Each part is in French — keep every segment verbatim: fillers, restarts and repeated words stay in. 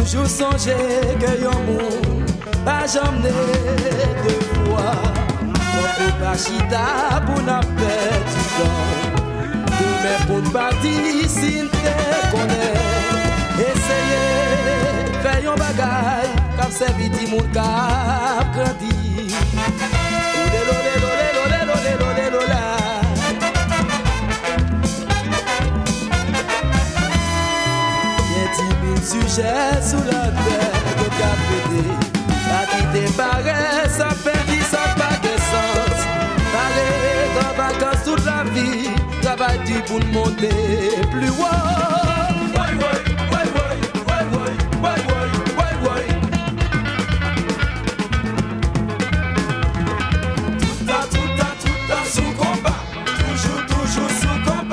toujours songer que yon moun pas jamais deux fois. Mon pas chita pour n'a fait du temps. Demain pour bâtir si te connaît. Essayez faire yon bagay comme c'est vite moun k'ap grandi. Olé lolé lolé lolé lolé lolé lolé. Sujet sous la terre de capété. La quitter paraît, ça fait ça pas de sens. Pareil dans vacances toute la vie, travail du pour monter plus haut. Why, why, why, why, why, why, why, why, why. Tout à, tout à, tout à sous combat. Toujours, toujours sous combat.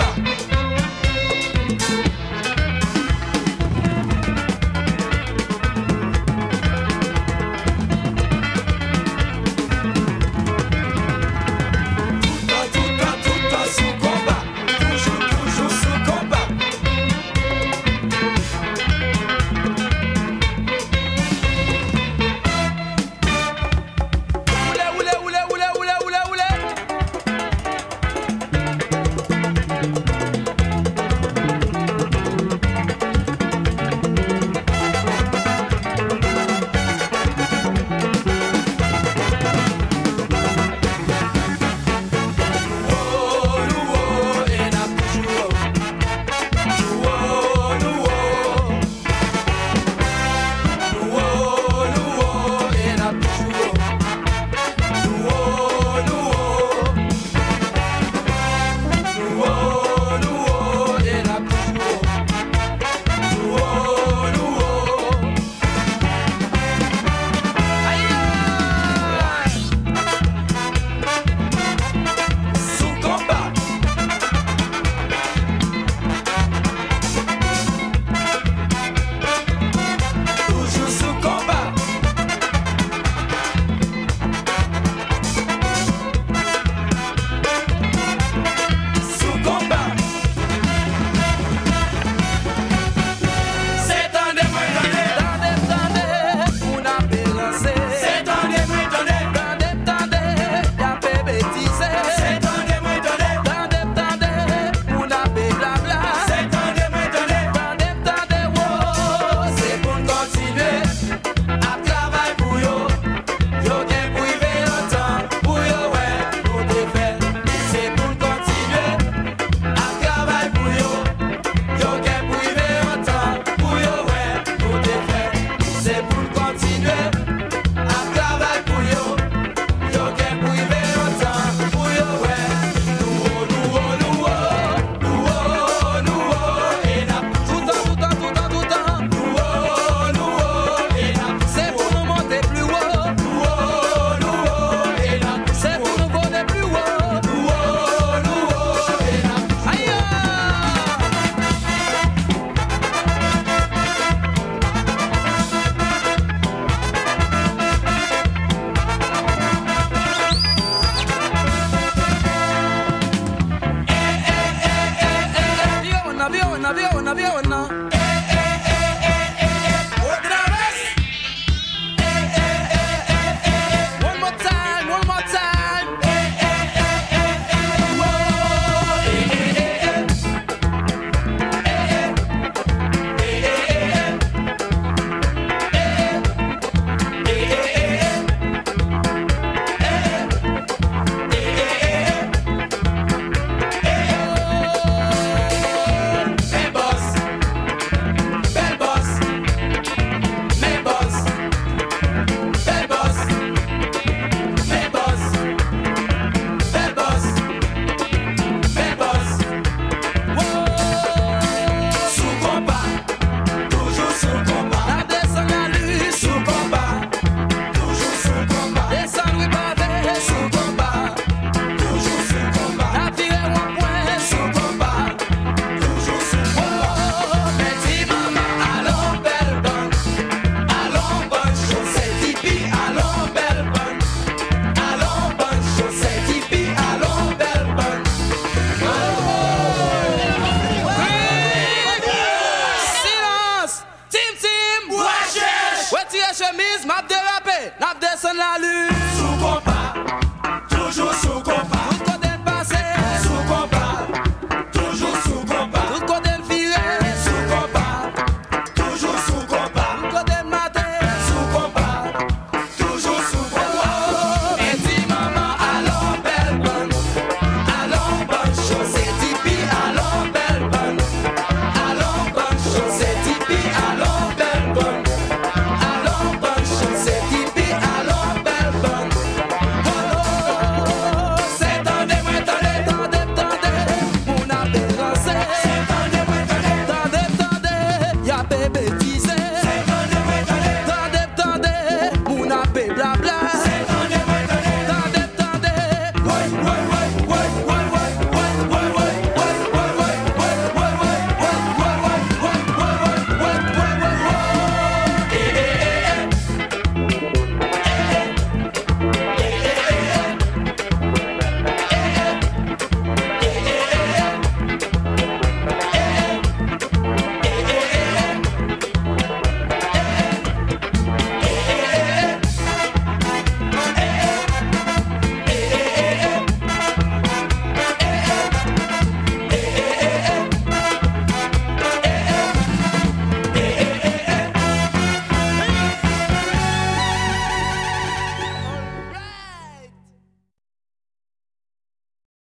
Sous